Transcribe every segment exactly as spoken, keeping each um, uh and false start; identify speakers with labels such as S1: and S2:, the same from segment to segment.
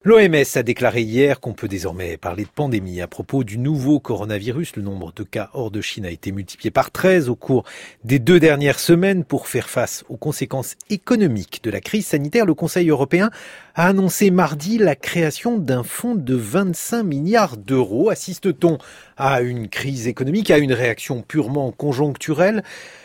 S1: L'O M S a déclaré hier qu'on peut désormais parler de pandémie à propos du nouveau coronavirus. Le nombre de cas hors de Chine a été multiplié par treize au cours des deux dernières semaines. Pour faire face aux conséquences économiques de la crise sanitaire, le Conseil européen a annoncé mardi la création d'un fonds de vingt-cinq milliards d'euros. Assiste-t-on à une crise économique, à une réaction purement conjoncturelle ?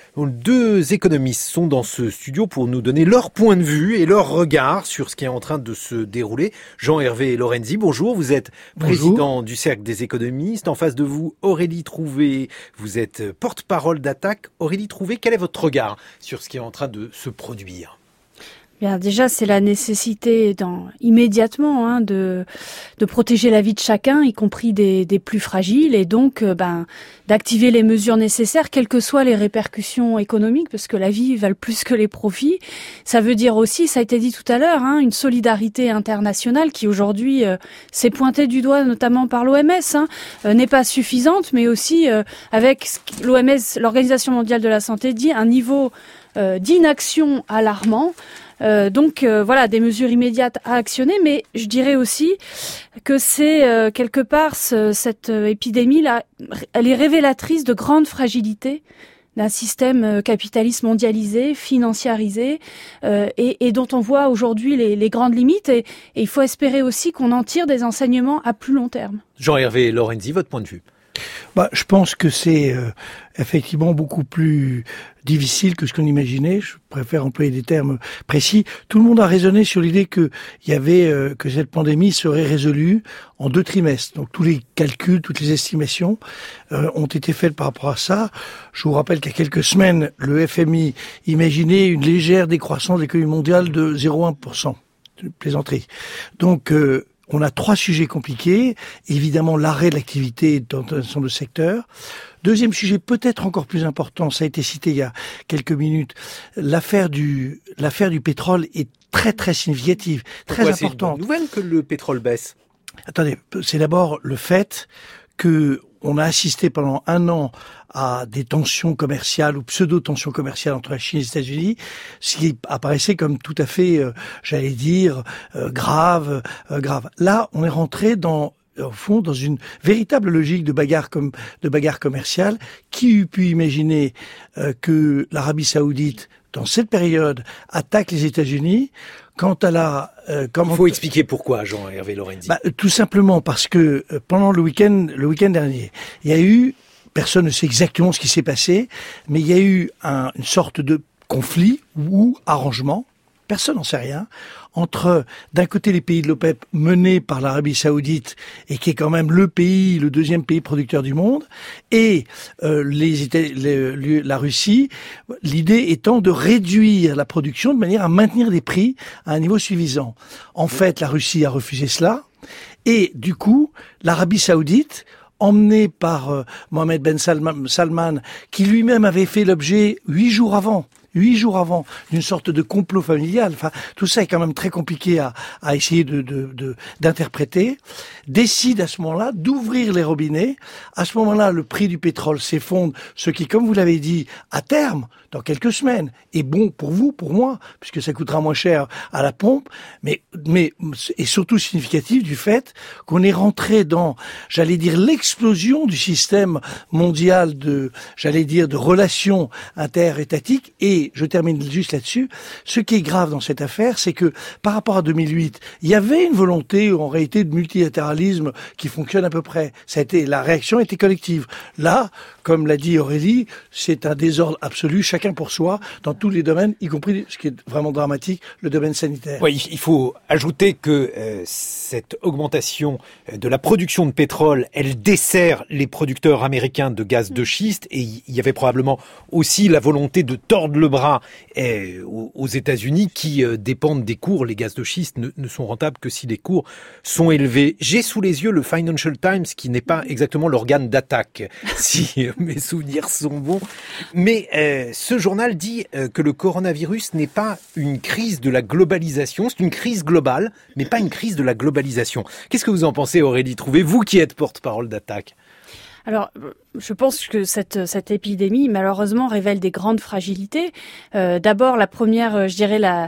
S1: Deux économistes sont dans ce studio pour nous donner leur point de vue et leur regard sur ce qui est en train de se dérouler. Jean-Hervé Lorenzi, bonjour. Vous êtes président bonjour. Du Cercle des économistes. En face de vous, Aurélie Trouvé. Vous êtes porte-parole d'Attaque. Aurélie Trouvé, quel est votre regard sur ce qui est en train de se produire ?
S2: Bien, déjà, c'est la nécessité dans, immédiatement hein, de, de protéger la vie de chacun, y compris des, des plus fragiles, et donc euh, ben, d'activer les mesures nécessaires, quelles que soient les répercussions économiques, parce que la vie valent plus que les profits. Ça veut dire aussi, ça a été dit tout à l'heure, hein, une solidarité internationale qui aujourd'hui euh, s'est pointée du doigt, notamment par l'O M S, hein, euh, n'est pas suffisante, mais aussi euh, avec l'O M S, l'Organisation mondiale de la santé, dit un niveau euh, d'inaction alarmant. Euh, donc euh, voilà, des mesures immédiates à actionner, mais je dirais aussi que c'est euh, quelque part ce, cette euh, épidémie-là, elle est révélatrice de grandes fragilités d'un système euh, capitaliste mondialisé, financiarisé, euh, et, et dont on voit aujourd'hui les, les grandes limites. Et, et il faut espérer aussi qu'on en tire des enseignements à plus long terme.
S1: Jean-Hervé Lorenzi, votre point de vue ?
S3: Bah, je pense que c'est euh, effectivement beaucoup plus difficile que ce qu'on imaginait. Je préfère employer des termes précis. Tout le monde a raisonné sur l'idée que il y avait euh, que cette pandémie serait résolue en deux trimestres. Donc tous les calculs, toutes les estimations euh, ont été faites par rapport à ça. Je vous rappelle qu'il y a quelques semaines, le F M I imaginait une légère décroissance de l'économie mondiale de zéro virgule un pour cent de plaisanterie. Donc euh, on a trois sujets compliqués. Évidemment, l'arrêt de l'activité dans un certain nombre de secteurs. Deuxième sujet, peut-être encore plus important, ça a été cité il y a quelques minutes, l'affaire du, l'affaire du pétrole est très très significative, très
S1: Pourquoi
S3: importante.
S1: C'est une bonne nouvelle que le pétrole baisse.
S3: Attendez, c'est d'abord le fait que on a assisté pendant un an à des tensions commerciales ou pseudo-tensions commerciales entre la Chine et les États-Unis, ce qui apparaissait comme tout à fait, euh, j'allais dire, euh, grave, euh, grave. Là, on est rentré dans, au fond, dans une véritable logique de bagarre comme de bagarre commerciale. Qui eût pu imaginer euh, que l'Arabie Saoudite, dans cette période, attaque les États-Unis? Quant à la,
S1: euh, comment... Il faut expliquer pourquoi, Jean-Hervé Lorenzi.
S3: Bah, tout simplement parce que euh, pendant le week-end, le week-end dernier, il y a eu, personne ne sait exactement ce qui s'est passé, mais il y a eu un, une sorte de conflit ou arrangement, personne n'en sait rien, entre d'un côté les pays de l'OPEP menés par l'Arabie Saoudite et qui est quand même le pays, le deuxième pays producteur du monde, et euh, les, les, les, la Russie, l'idée étant de réduire la production de manière à maintenir des prix à un niveau suffisant. En fait, la Russie a refusé cela, et du coup, l'Arabie Saoudite, emmenée par euh, Mohamed Ben Salman, Salman, qui lui-même avait fait l'objet huit jours avant, huit jours avant, d'une sorte de complot familial. Enfin, tout ça est quand même très compliqué à, à essayer de, de, de, d'interpréter. Décide à ce moment-là d'ouvrir les robinets. À ce moment-là, le prix du pétrole s'effondre, ce qui, comme vous l'avez dit, à terme, dans quelques semaines, est bon pour vous, pour moi, puisque ça coûtera moins cher à la pompe, mais, mais est surtout significatif du fait qu'on est rentré dans, j'allais dire, l'explosion du système mondial de, j'allais dire, de relations interétatiques. Et je termine juste là-dessus. Ce qui est grave dans cette affaire, c'est que par rapport à deux mille huit, il y avait une volonté, en réalité, de multilatéralisme qui fonctionne à peu près. Ça a été, la réaction était collective. Là, comme l'a dit Aurélie, c'est un désordre absolu, chacun pour soi, dans tous les domaines, y compris, ce qui est vraiment dramatique, le domaine sanitaire.
S1: Oui, il faut ajouter que euh, cette augmentation de la production de pétrole, elle dessert les producteurs américains de gaz de schiste, et il y avait probablement aussi la volonté de tordre le bras euh, aux États-Unis qui euh, dépendent des cours. Les gaz de schiste ne, ne sont rentables que si les cours sont élevés. J'ai sous les yeux le Financial Times, qui n'est pas exactement l'organe d'attaque, si mes souvenirs sont bons. Mais euh, ce journal dit euh, que le coronavirus n'est pas une crise de la globalisation, c'est une crise globale, mais pas une crise de la globalisation. Qu'est-ce que vous en pensez, Aurélie Trouvé, vous qui êtes porte-parole d'Attaque ?
S2: Alors, je pense que cette, cette épidémie, malheureusement, révèle des grandes fragilités. Euh, d'abord, la première, je dirais, la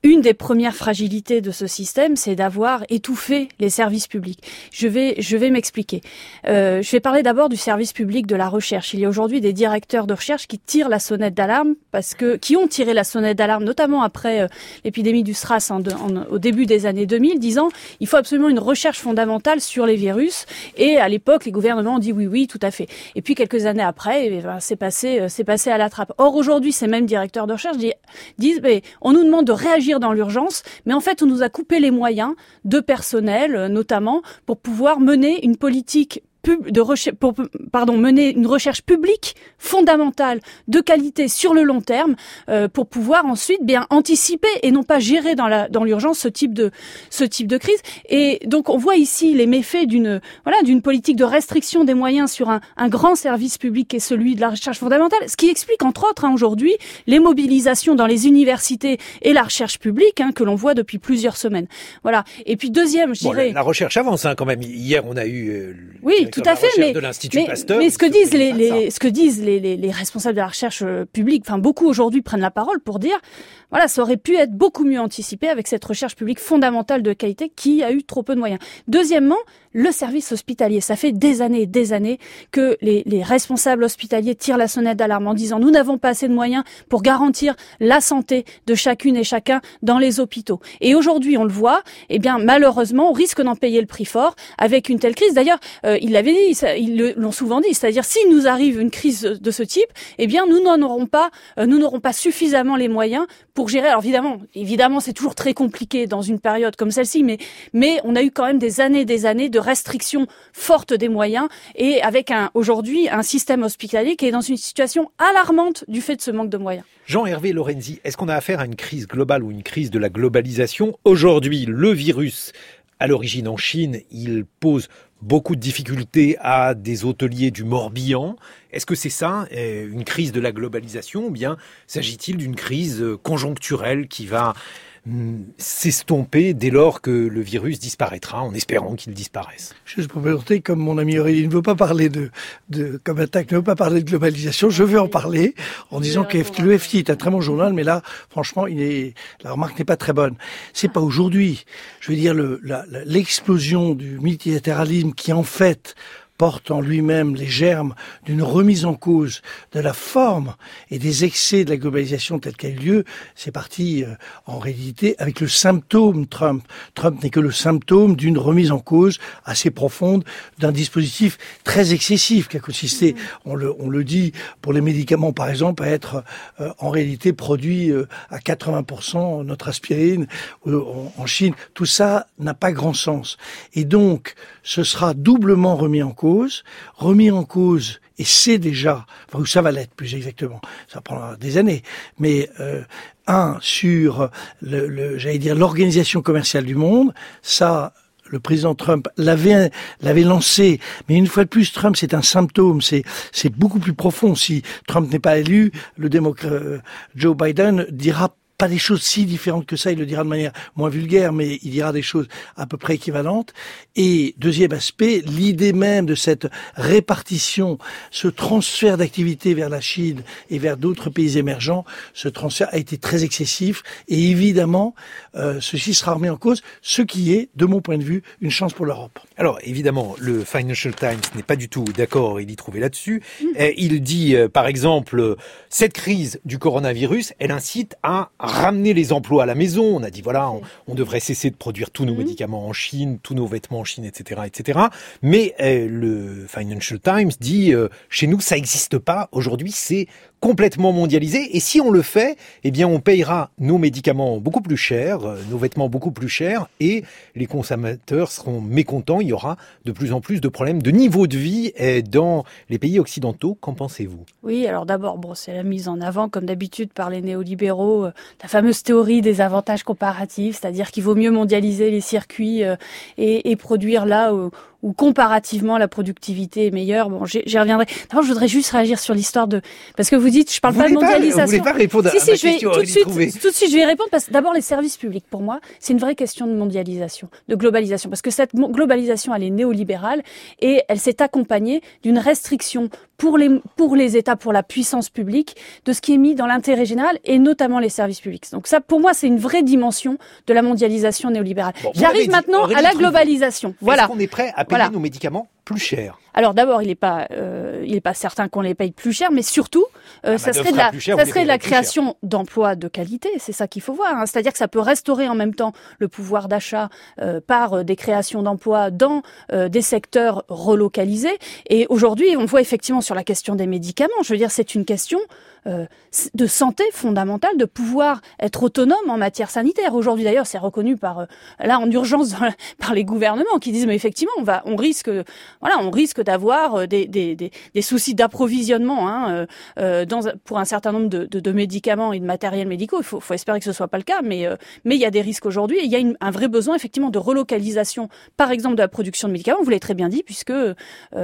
S2: une des premières fragilités de ce système, c'est d'avoir étouffé les services publics. Je vais, je vais m'expliquer. Euh, je vais parler d'abord du service public de la recherche. Il y a aujourd'hui des directeurs de recherche qui tirent la sonnette d'alarme parce que, qui ont tiré la sonnette d'alarme, notamment après euh, l'épidémie du SRAS en, en, au début des années deux mille, disant il faut absolument une recherche fondamentale sur les virus. Et à l'époque, les gouvernements ont dit oui, oui, tout à fait. Et puis quelques années après, eh ben, c'est passé, c'est passé à la trappe. Or aujourd'hui, ces mêmes directeurs de recherche disent, disent mais on nous demande de réagir dans l'urgence, mais en fait, on nous a coupé les moyens de personnel, notamment, pour pouvoir mener une politique de recherche, pour, pardon, mener une recherche publique fondamentale de qualité sur le long terme euh, pour pouvoir ensuite bien anticiper et non pas gérer dans la dans l'urgence ce type de ce type de crise. Et donc on voit ici les méfaits d'une voilà d'une politique de restriction des moyens sur un, un grand service public qui est celui de la recherche fondamentale, ce qui explique entre autres hein, aujourd'hui les mobilisations dans les universités et la recherche publique hein, que l'on voit depuis plusieurs semaines. Voilà. Et puis deuxième, je
S1: bon,
S2: dirais
S1: la, la recherche avance hein, quand même. Hier on a eu euh,
S2: oui. Tout à fait, mais, mais,
S1: Pasteur,
S2: mais ce que disent les, les ce que disent les, les, les responsables de la recherche publique, enfin beaucoup aujourd'hui prennent la parole pour dire, voilà, ça aurait pu être beaucoup mieux anticipé avec cette recherche publique fondamentale de qualité qui a eu trop peu de moyens. Deuxièmement, le service hospitalier, ça fait des années et des années que les, les responsables hospitaliers tirent la sonnette d'alarme en disant nous n'avons pas assez de moyens pour garantir la santé de chacune et chacun dans les hôpitaux. Et aujourd'hui, on le voit, eh bien malheureusement, on risque d'en payer le prix fort avec une telle crise. D'ailleurs, euh, il l'avait dit, ça, ils l'ont souvent dit, c'est-à-dire s'il nous arrive une crise de ce type, eh bien nous n'en aurons pas, euh, nous n'aurons pas suffisamment les moyens pour gérer. Alors évidemment, évidemment, c'est toujours très compliqué dans une période comme celle-ci, mais mais on a eu quand même des années, des années de restrictions fortes des moyens et avec un aujourd'hui un système hospitalier qui est dans une situation alarmante du fait de ce manque de moyens.
S1: Jean-Hervé Lorenzi, est-ce qu'on a affaire à une crise globale ou une crise de la globalisation ? Aujourd'hui, le virus, à l'origine en Chine, il pose beaucoup de difficultés à des hôteliers du Morbihan. Est-ce que c'est ça, une crise de la globalisation, ou bien s'agit-il d'une crise conjoncturelle qui va s'estomper dès lors que le virus disparaîtra, en espérant qu'il disparaisse?
S3: Je peux présenter, comme mon ami Aurélie ne veut pas parler de, de comme attaque ne veut pas parler de globalisation, je vais en parler en disant que le F T est un très bon journal, mais là, franchement, il est, la remarque n'est pas très bonne. C'est pas aujourd'hui. Je veux dire, le, la, la, l'explosion du multilatéralisme qui, en fait, porte en lui-même les germes d'une remise en cause de la forme et des excès de la globalisation telle qu'elle a eu lieu, c'est parti euh, en réalité avec le symptôme Trump. Trump n'est que le symptôme d'une remise en cause assez profonde d'un dispositif très excessif qui a consisté, on le, on le dit, pour les médicaments par exemple, à être euh, en réalité produit euh, à quatre-vingts pour cent notre aspirine euh, en, en Chine. Tout ça n'a pas grand sens. Et donc, ce sera doublement remis en cause. remis en cause, et c'est déjà, enfin, ça va l'être plus exactement, ça prendra des années, mais euh, un, sur, le, le, j'allais dire, l'organisation commerciale du monde, ça, le président Trump l'avait, l'avait lancé, mais une fois de plus, Trump, c'est un symptôme, c'est, c'est beaucoup plus profond. Si Trump n'est pas élu, le démocrate Joe Biden dira pas des choses si différentes que ça, il le dira de manière moins vulgaire, mais il dira des choses à peu près équivalentes. Et deuxième aspect, l'idée même de cette répartition, ce transfert d'activité vers la Chine et vers d'autres pays émergents, ce transfert a été très excessif et évidemment, euh, ceci sera remis en cause, ce qui est, de mon point de vue, une chance pour l'Europe.
S1: Alors évidemment, le Financial Times n'est pas du tout d'accord, il y trouvait là-dessus. Mmh. Il dit, euh, par exemple, cette crise du coronavirus, elle incite à ramener les emplois à la maison. On a dit, voilà, on, on devrait cesser de produire tous nos mmh. médicaments en Chine, tous nos vêtements en Chine, et cetera, et cetera. Mais euh, le Financial Times dit, euh, chez nous, ça n'existe pas. Aujourd'hui, c'est complètement mondialisé. Et si on le fait, eh bien, on payera nos médicaments beaucoup plus cher, euh, nos vêtements beaucoup plus chers, et les consommateurs seront mécontents. Il y aura de plus en plus de problèmes de niveau de vie euh, dans les pays occidentaux. Qu'en pensez-vous ?
S2: Oui, alors d'abord, bon, c'est la mise en avant, comme d'habitude, par les néolibéraux, euh, la fameuse théorie des avantages comparatifs, c'est-à-dire qu'il vaut mieux mondialiser les circuits euh, et, et produire là où, où comparativement la productivité est meilleure. Bon, j'y, j'y reviendrai. D'abord, je voudrais juste réagir sur l'histoire de, parce que vous dites, je parle
S1: vous
S2: pas de mondialisation.
S1: Pas, vous voulez pas répondre
S2: si,
S1: à
S2: si,
S1: ma
S2: je vais,
S1: question,
S2: tout de suite,
S1: Trouvé.
S2: tout de suite, je vais y répondre parce que d'abord, les services publics, pour moi, c'est une vraie question de mondialisation, de globalisation, parce que cette globalisation, elle est néolibérale et elle s'est accompagnée d'une restriction pour les, pour les États, pour la puissance publique, de ce qui est mis dans l'intérêt général et notamment les services publics. Donc ça, pour moi, c'est une vraie dimension de la mondialisation néolibérale. Bon, J'arrive dit, maintenant à la globalisation. Voilà.
S1: Est-ce qu'on est prêt à payer voilà. nos médicaments plus cher?
S2: Alors d'abord, il n'est pas, euh, il est pas certain qu'on les paye plus cher, mais surtout, euh, ah, ça, serait de la, cher, ça serait de la création d'emplois de qualité. C'est ça qu'il faut voir. Hein. C'est-à-dire que ça peut restaurer en même temps le pouvoir d'achat euh, par euh, des créations d'emplois dans euh, des secteurs relocalisés. Et aujourd'hui, on voit effectivement sur la question des médicaments. Je veux dire, c'est une question Euh, de santé fondamentale, de pouvoir être autonome en matière sanitaire. Aujourd'hui d'ailleurs, c'est reconnu par euh, là en urgence dans la, par les gouvernements qui disent mais effectivement on va on risque voilà on risque d'avoir des des des, des soucis d'approvisionnement hein, euh, dans pour un certain nombre de, de, de médicaments et de matériels médicaux. Il faut, faut espérer que ce soit pas le cas, mais euh, mais il y a des risques aujourd'hui et il y a une, un vrai besoin effectivement de relocalisation, par exemple de la production de médicaments. Vous l'avez très bien dit puisque euh,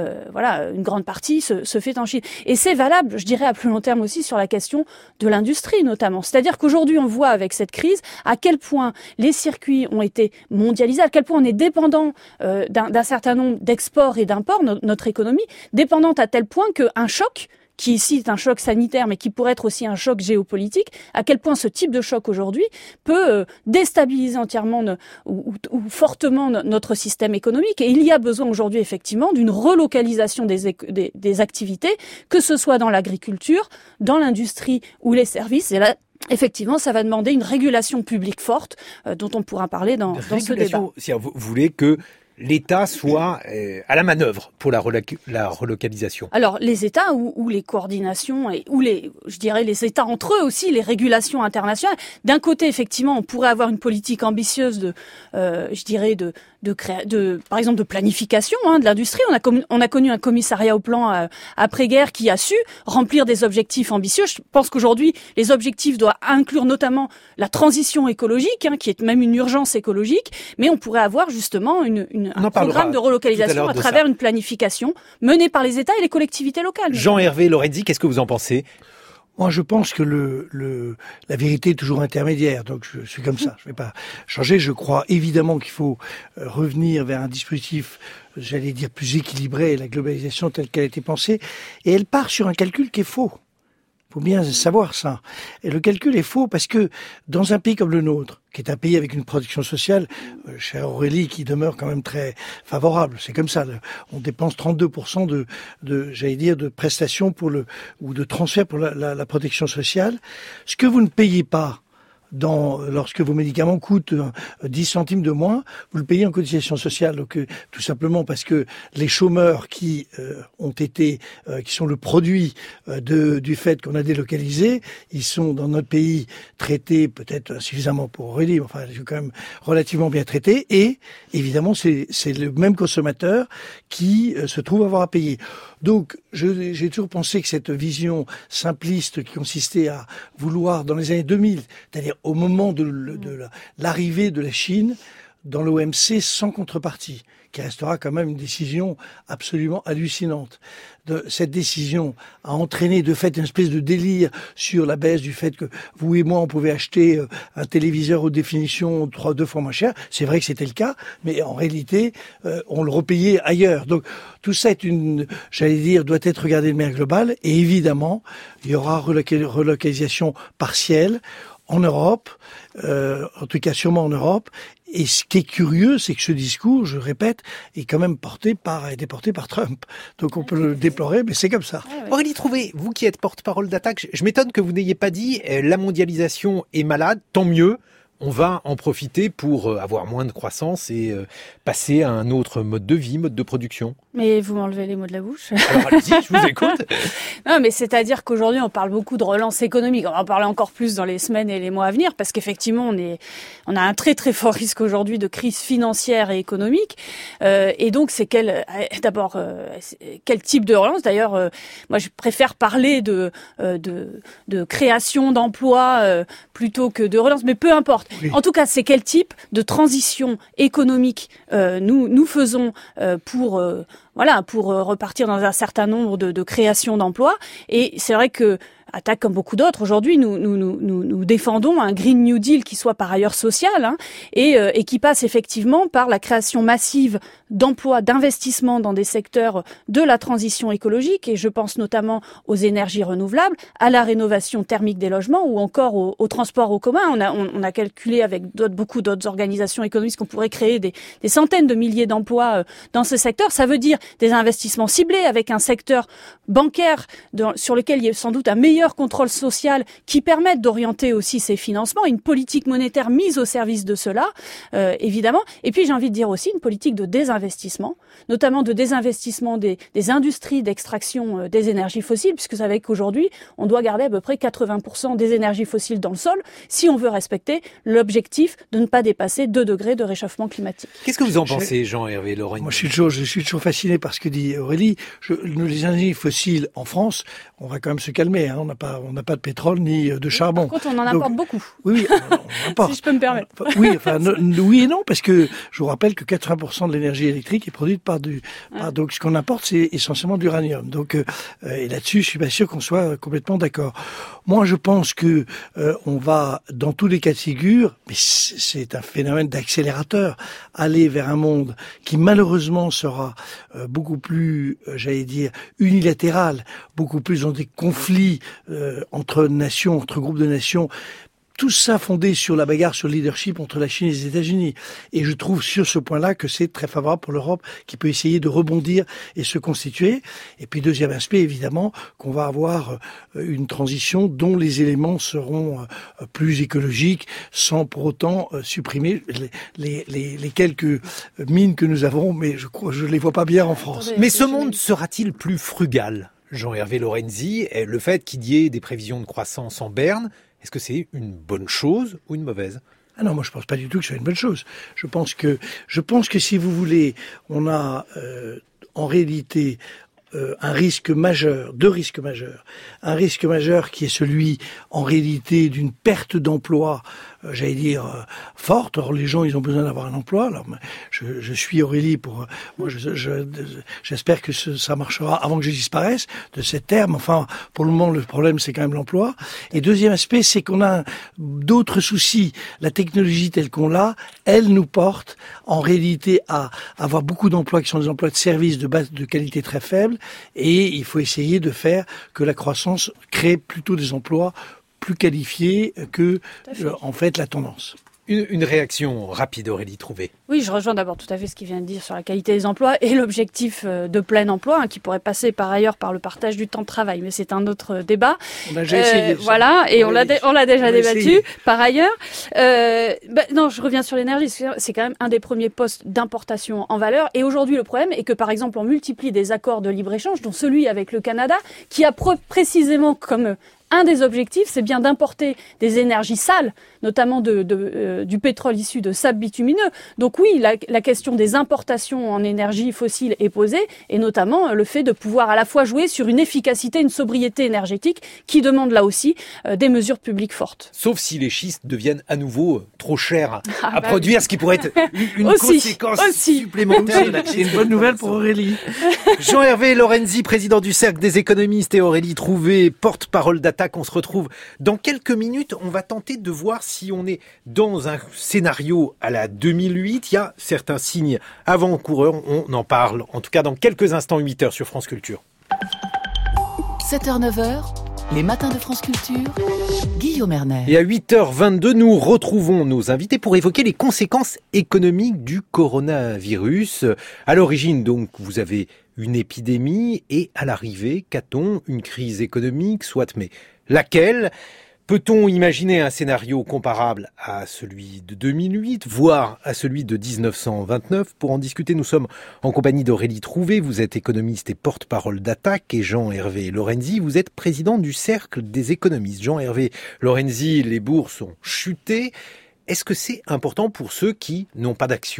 S2: voilà une grande partie se, se fait en Chine et c'est valable, je dirais à plus long terme aussi sur la question de l'industrie notamment. C'est-à-dire qu'aujourd'hui, on voit avec cette crise à quel point les circuits ont été mondialisés, à quel point on est dépendant euh, d'un, d'un certain nombre d'exports et d'imports, no- notre économie, dépendante à tel point qu'un choc qui ici est un choc sanitaire, mais qui pourrait être aussi un choc géopolitique, à quel point ce type de choc aujourd'hui peut euh, déstabiliser entièrement ne, ou, ou, ou fortement no, notre système économique. Et il y a besoin aujourd'hui effectivement d'une relocalisation des, des, des activités, que ce soit dans l'agriculture, dans l'industrie ou les services. Et là, effectivement, ça va demander une régulation publique forte, euh, dont on pourra parler dans, dans ce débat.
S1: Si vous voulez que l'État soit euh, à la manœuvre pour la, reloc- la relocalisation.
S2: Alors les États ou, ou les coordinations et ou les, je dirais les États entre eux aussi, les régulations internationales. D'un côté, effectivement, on pourrait avoir une politique ambitieuse de, euh, je dirais de de, créa- de par exemple de planification hein, de l'industrie. On a com- on a connu un commissariat au plan euh, après-guerre qui a su remplir des objectifs ambitieux. Je pense qu'aujourd'hui, les objectifs doivent inclure notamment la transition écologique, hein, qui est même une urgence écologique, mais on pourrait avoir justement une, une un programme de relocalisation à, à travers une planification menée par les États et les collectivités locales.
S1: Jean-Hervé Lorenzi, qu'est-ce que vous en pensez ?
S3: Moi, je pense que le, le, la vérité est toujours intermédiaire, donc je suis comme ça. Je ne vais pas changer. Je crois évidemment qu'il faut revenir vers un dispositif, j'allais dire, plus équilibré, la globalisation telle qu'elle a été pensée. Et elle part sur un calcul qui est faux. Il faut bien savoir ça. Et le calcul est faux parce que dans un pays comme le nôtre, qui est un pays avec une protection sociale, euh, chère Aurélie, qui demeure quand même très favorable, c'est comme ça. Le, on dépense trente-deux pour cent de, de, j'allais dire, de prestations pour le ou de transferts pour la, la, la protection sociale. Ce que vous ne payez pas dans, lorsque vos médicaments coûtent dix centimes de moins, vous le payez en cotisation sociale. Donc, euh, tout simplement parce que les chômeurs qui euh, ont été, euh, qui sont le produit euh, de, du fait qu'on a délocalisé, ils sont dans notre pays traités peut-être insuffisamment pour Aurélie, mais enfin, ils sont quand même relativement bien traités. Et évidemment, c'est, c'est le même consommateur qui euh, se trouve avoir à payer. Donc, je, j'ai toujours pensé que cette vision simpliste qui consistait à vouloir, dans les années deux mille, c'est-à-dire au moment de, de la, l'arrivée de la Chine dans l'O M C sans contrepartie, qui restera quand même une décision absolument hallucinante. De, cette décision a entraîné de fait une espèce de délire sur la baisse du fait que vous et moi on pouvait acheter euh, un téléviseur haute définition trois deux fois moins cher. C'est vrai que c'était le cas, mais en réalité euh, on le repayait ailleurs. Donc tout ça est une, j'allais dire, doit être regardé de manière globale. Et évidemment, il y aura relocal- relocalisation partielle en Europe, euh, en tout cas sûrement en Europe. Et ce qui est curieux, c'est que ce discours, je répète, est quand même porté par, a été porté par Trump. Donc on peut le déplorer, mais c'est comme ça.
S1: Aurélie Trouvé, vous qui êtes porte-parole d'Attaque, je m'étonne que vous n'ayez pas dit euh, la mondialisation est malade, tant mieux. On va en profiter pour avoir moins de croissance et passer à un autre mode de vie, mode de production.
S2: Mais vous m'enlevez les mots de la bouche.
S1: Alors allez-y, je vous écoute.
S2: Non, mais c'est-à-dire qu'aujourd'hui, on parle beaucoup de relance économique. On va en parler encore plus dans les semaines et les mois à venir, parce qu'effectivement, on est, on a un très très fort risque aujourd'hui de crise financière et économique. Euh, et donc, c'est quel, d'abord, euh, quel type de relance ? D'ailleurs, euh, moi, je préfère parler de, euh, de, de création d'emplois euh, plutôt que de relance. Mais peu importe. Oui. En tout cas, c'est quel type de transition économique euh, nous nous faisons euh, pour euh, voilà pour euh, repartir dans un certain nombre de, de créations d'emplois. Et c'est vrai que Attac, comme beaucoup d'autres, aujourd'hui, nous, nous, nous, nous, nous défendons un Green New Deal qui soit par ailleurs social hein, et, euh, et qui passe effectivement par la création massive d'emplois, d'investissements dans des secteurs de la transition écologique. Et je pense notamment aux énergies renouvelables, à la rénovation thermique des logements ou encore au, au transport en commun. On a, on, on a calculé avec d'autres, beaucoup d'autres organisations économiques qu'on pourrait créer des, des centaines de milliers d'emplois euh, dans ce secteur. Ça veut dire des investissements ciblés avec un secteur bancaire dans, sur lequel il y a sans doute un meilleur contrôle social qui permettent d'orienter aussi ces financements, une politique monétaire mise au service de cela, euh, évidemment. Et puis j'ai envie de dire aussi une politique de désinvestissement, notamment de désinvestissement des, des industries d'extraction euh, des énergies fossiles, puisque vous savez qu'aujourd'hui, on doit garder à peu près quatre-vingts pour cent des énergies fossiles dans le sol si on veut respecter l'objectif de ne pas dépasser deux degrés de réchauffement climatique.
S1: Qu'est-ce que vous en pensez, Jean-Hervé Lorenzi ?
S3: Moi, je suis toujours, je suis toujours fasciné par ce que dit Aurélie. Je, nous, les énergies fossiles en France, on va quand même se calmer. Hein. On n'a pas, on n'a pas de pétrole ni de charbon.
S2: Par contre, on en importe Donc, beaucoup.
S3: Oui, on, on importe.
S2: Si je peux me permettre.
S3: Oui, enfin, no, oui et non, parce que je vous rappelle que quatre-vingts pour cent de l'énergie électrique est produite par du, ouais. par, donc ce qu'on importe, c'est essentiellement de l'uranium. Donc, euh, et là-dessus, je suis pas sûr qu'on soit complètement d'accord. Moi, je pense que euh, on va, dans tous les cas de figure, mais c'est un phénomène d'accélérateur, aller vers un monde qui malheureusement sera euh, beaucoup plus, euh, j'allais dire, unilatéral, beaucoup plus dans des conflits euh, entre nations, entre groupes de nations. Tout ça fondé sur la bagarre sur le leadership entre la Chine et les États-Unis. Et je trouve sur ce point-là que c'est très favorable pour l'Europe qui peut essayer de rebondir et se constituer. Et puis deuxième aspect, évidemment, qu'on va avoir une transition dont les éléments seront plus écologiques sans pour autant supprimer les, les, les, les quelques mines que nous avons, mais je crois, je les vois pas bien en France.
S1: Mais ce monde sera-t-il plus frugal ? Jean-Hervé Lorenzi, le fait qu'il y ait des prévisions de croissance en berne, est-ce que c'est une bonne chose ou une mauvaise ?
S3: Ah non, moi je pense pas du tout que ce soit une bonne chose. Je pense que, je pense que si vous voulez, on a euh, en réalité euh, un risque majeur, deux risques majeurs. Un risque majeur qui est celui, en réalité, d'une perte d'emploi, euh, j'allais dire, euh, forte. Or, les gens, ils ont besoin d'avoir un emploi. Alors, je, je suis Aurélie pour... Euh, moi, je, je, j'espère que ce, ça marchera avant que je disparaisse de cette terre. Mais enfin, pour le moment, le problème, c'est quand même l'emploi. Et deuxième aspect, c'est qu'on a d'autres soucis. La technologie telle qu'on l'a, elle nous porte, en réalité, à avoir beaucoup d'emplois qui sont des emplois de service de base de qualité très faible. Et il faut essayer de faire que la croissance crée plutôt des emplois plus qualifiés que, euh, en fait, la tendance.
S1: Une, une réaction rapide, Aurélie Trouvé.
S2: Oui, je rejoins d'abord tout à fait ce qu'il vient de dire sur la qualité des emplois et l'objectif de plein emploi, hein, qui pourrait passer par ailleurs par le partage du temps de travail, mais c'est un autre débat.
S3: On a déjà essayé. Euh,
S2: voilà, et on l'a, dé- on l'a déjà on débattu essayé. Par ailleurs. Euh, bah, non, je reviens sur l'énergie. C'est quand même un des premiers postes d'importation en valeur. Et aujourd'hui, le problème est que, par exemple, on multiplie des accords de libre-échange, dont celui avec le Canada, qui a pr- précisément comme un des objectifs, c'est bien d'importer des énergies sales, notamment de, de, euh, du pétrole issu de sable bitumineux. Donc oui, la, la question des importations en énergie fossile est posée, et notamment le fait de pouvoir à la fois jouer sur une efficacité, une sobriété énergétique qui demande là aussi euh, des mesures publiques fortes.
S1: Sauf si les schistes deviennent à nouveau trop chers à,
S2: ah,
S1: à
S2: bah
S1: produire,
S2: oui.
S1: ce qui pourrait être une
S2: aussi,
S1: conséquence
S2: aussi.
S1: supplémentaire.
S3: C'est une bonne nouvelle pour Aurélie.
S1: Jean-Hervé Lorenzi, président du Cercle des économistes, et Aurélie Trouvé, porte-parole d'Attac. On se retrouve dans quelques minutes. On va tenter de voir si on est dans un scénario à la deux mille huit. Il y a certains signes avant-coureurs. On en parle, en tout cas, dans quelques instants, huit heures sur France Culture.
S4: sept heures neuf heures, les matins de France Culture, Guillaume Erner.
S1: Et à huit heures vingt-deux, nous retrouvons nos invités pour évoquer les conséquences économiques du coronavirus. À l'origine, donc, vous avez une épidémie et à l'arrivée, qu'a-t-on ? Une crise économique, soit, mais laquelle ? Peut-on imaginer un scénario comparable à celui de deux mille huit, voire à celui de dix-neuf cent vingt-neuf ? Pour en discuter, nous sommes en compagnie d'Aurélie Trouvé. Vous êtes économiste et porte-parole d'Attac, et Jean-Hervé Lorenzi, vous êtes président du Cercle des économistes. Jean-Hervé Lorenzi, les bourses ont chuté. Est-ce que c'est important pour ceux qui n'ont pas d'action ?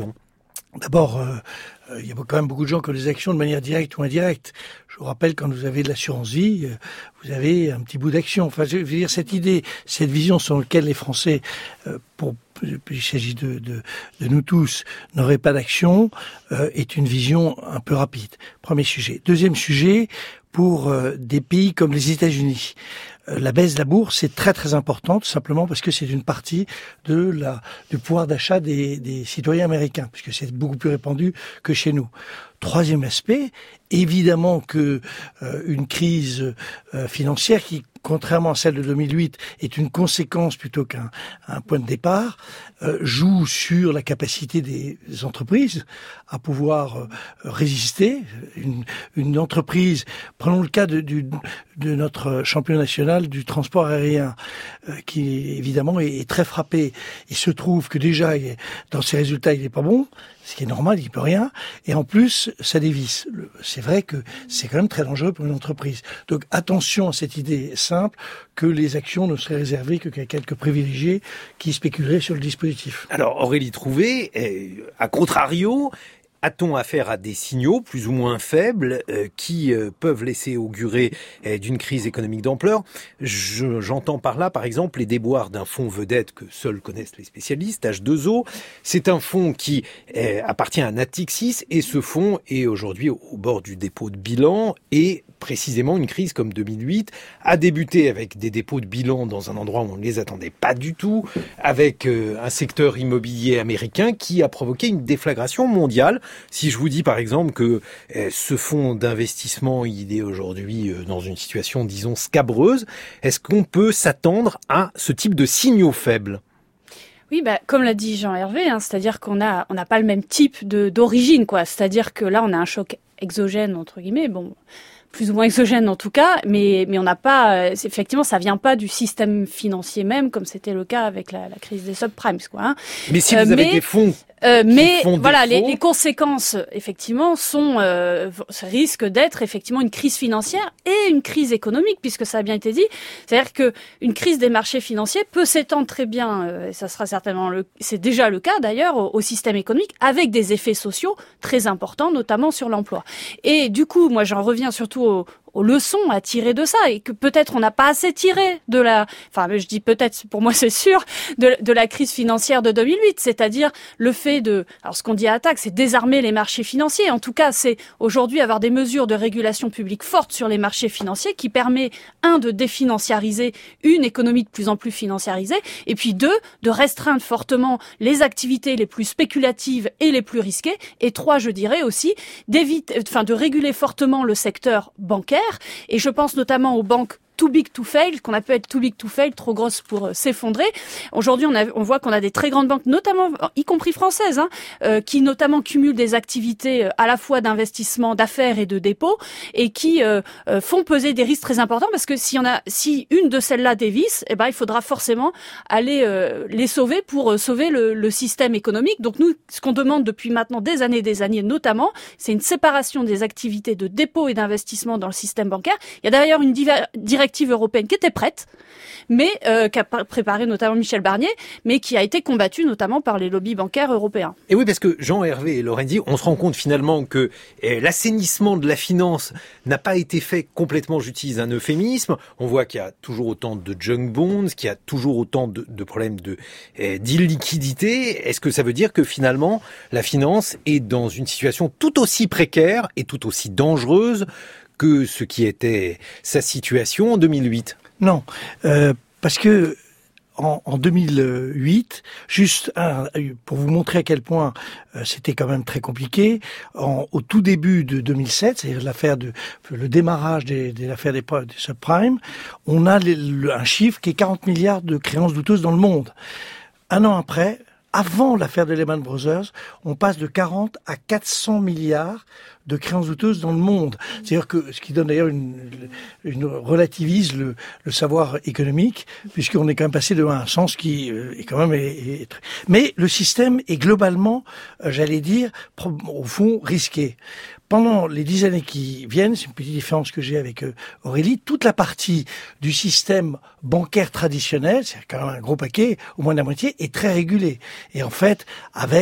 S3: D'abord, euh, il y a quand même beaucoup de gens qui ont des actions de manière directe ou indirecte. Je vous rappelle, quand vous avez de l'assurance vie, vous avez un petit bout d'action. Enfin, je veux dire, cette idée, cette vision sur laquelle les Français, euh, pour, il s'agit de, de, de nous tous, n'auraient pas d'action, euh, est une vision un peu rapide. Premier sujet. Deuxième sujet, pour euh, des pays comme les États-Unis. La baisse de la bourse est très très importante, simplement parce que c'est une partie de la du pouvoir d'achat des, des citoyens américains, puisque c'est beaucoup plus répandu que chez nous. Troisième aspect, évidemment que euh, une crise euh, financière qui, contrairement à celle de deux mille huit, est une conséquence plutôt qu'un un point de départ, euh, joue sur la capacité des entreprises à pouvoir euh, résister. Une, une entreprise, prenons le cas de, du, de notre champion national du transport aérien, euh, qui évidemment est, est très frappé. Il se trouve que déjà, il est, dans ses résultats, il n'est pas bon, ce qui est normal, il ne peut rien, et en plus, ça dévisse. C'est vrai que c'est quand même très dangereux pour une entreprise. Donc attention à cette idée simple que les actions ne seraient réservées que qu'à quelques privilégiés qui spéculeraient sur le dispositif.
S1: Alors Aurélie Trouvé, eh, à contrario, a-t-on affaire à des signaux plus ou moins faibles euh, qui euh, peuvent laisser augurer euh, d'une crise économique d'ampleur? Je, J'entends par là, par exemple, les déboires d'un fonds vedette que seuls connaissent les spécialistes, H deux O. C'est un fonds qui euh, appartient à Natixis et ce fonds est aujourd'hui au, au bord du dépôt de bilan et précisément une crise comme deux mille huit a débuté avec des dépôts de bilan dans un endroit où on ne les attendait pas du tout, avec euh, un secteur immobilier américain qui a provoqué une déflagration mondiale. Si je vous dis par exemple que euh, ce fonds d'investissement, il est aujourd'hui euh, dans une situation, disons, scabreuse, est-ce qu'on peut s'attendre à ce type de signaux faibles ?
S2: Oui, bah, comme l'a dit Jean-Hervé, hein, c'est-à-dire qu'on a, on n'a pas le même type de, d'origine, quoi. C'est-à-dire que là, on a un choc exogène, entre guillemets, bon, plus ou moins exogène en tout cas, mais mais on n'a pas, effectivement, ça vient pas du système financier même, comme c'était le cas avec la, la crise des subprimes, quoi. Hein.
S1: Mais si vous euh, avez mais, des fonds.
S2: Euh, mais voilà, les, les conséquences, effectivement, sont euh, risquent d'être effectivement une crise financière et une crise économique, puisque ça a bien été dit. C'est-à-dire que une crise des marchés financiers peut s'étendre très bien, euh, et ça sera certainement le, c'est déjà le cas d'ailleurs, au, au système économique, avec des effets sociaux très importants, notamment sur l'emploi. Et du coup, moi, j'en reviens surtout au aux leçons à tirer de ça, et que peut-être on n'a pas assez tiré de la, enfin je dis peut-être, pour moi c'est sûr, de, de la crise financière de deux mille huit, c'est-à-dire le fait de, alors ce qu'on dit à attaque, c'est désarmer les marchés financiers. En tout cas, c'est aujourd'hui avoir des mesures de régulation publique fortes sur les marchés financiers qui permet, un, de définanciariser une économie de plus en plus financiarisée, et puis deux, de restreindre fortement les activités les plus spéculatives et les plus risquées, et trois, je dirais aussi, d'éviter, enfin de réguler fortement le secteur bancaire. Et je pense notamment aux banques too big to fail, qu'on appelle too big to fail, trop grosses pour euh, s'effondrer. Aujourd'hui, on, a, on voit qu'on a des très grandes banques, notamment, y compris françaises, hein, euh, qui notamment cumulent des activités euh, à la fois d'investissement, d'affaires et de dépôt, et qui euh, euh, font peser des risques très importants, parce que si on a, si une de celles-là dévisse, eh ben il faudra forcément aller euh, les sauver pour euh, sauver le, le système économique. Donc nous, ce qu'on demande depuis maintenant des années, des années notamment, c'est une séparation des activités de dépôt et d'investissement dans le système bancaire. Il y a d'ailleurs une diver- directive européenne qui était prête, mais euh, qu'a préparé notamment Michel Barnier, mais qui a été combattue notamment par les lobbies bancaires européens.
S1: Et oui, parce que Jean-Hervé et Lorenzi, on se rend compte finalement que eh, l'assainissement de la finance n'a pas été fait complètement, j'utilise un euphémisme. On voit qu'il y a toujours autant de junk bonds, qu'il y a toujours autant de, de problèmes de eh, d'illiquidité. Est-ce que ça veut dire que finalement la finance est dans une situation tout aussi précaire et tout aussi dangereuse que ce qui était sa situation en deux mille huit?
S3: Non, euh, parce que en, en deux mille huit, juste un, pour vous montrer à quel point euh, c'était quand même très compliqué, en, au tout début de deux mille sept, c'est-à-dire l'affaire de le démarrage des, des affaires des, des subprimes, on a le, le, un chiffre qui est quarante milliards de créances douteuses dans le monde. Un an après, avant l'affaire de Lehman Brothers, on passe de quarante à quatre cents milliards de créances douteuses dans le monde. C'est-à-dire que, ce qui donne d'ailleurs une, une relativise le, le savoir économique, puisqu'on est quand même passé de un sens qui euh, est quand même, est, est, mais le système est globalement, euh, j'allais dire, au fond, risqué. Pendant les dix années qui viennent, c'est une petite différence que j'ai avec euh, Aurélie, toute la partie du système bancaire traditionnel, c'est quand même un gros paquet, au moins la moitié, est très régulée. Et en fait, avec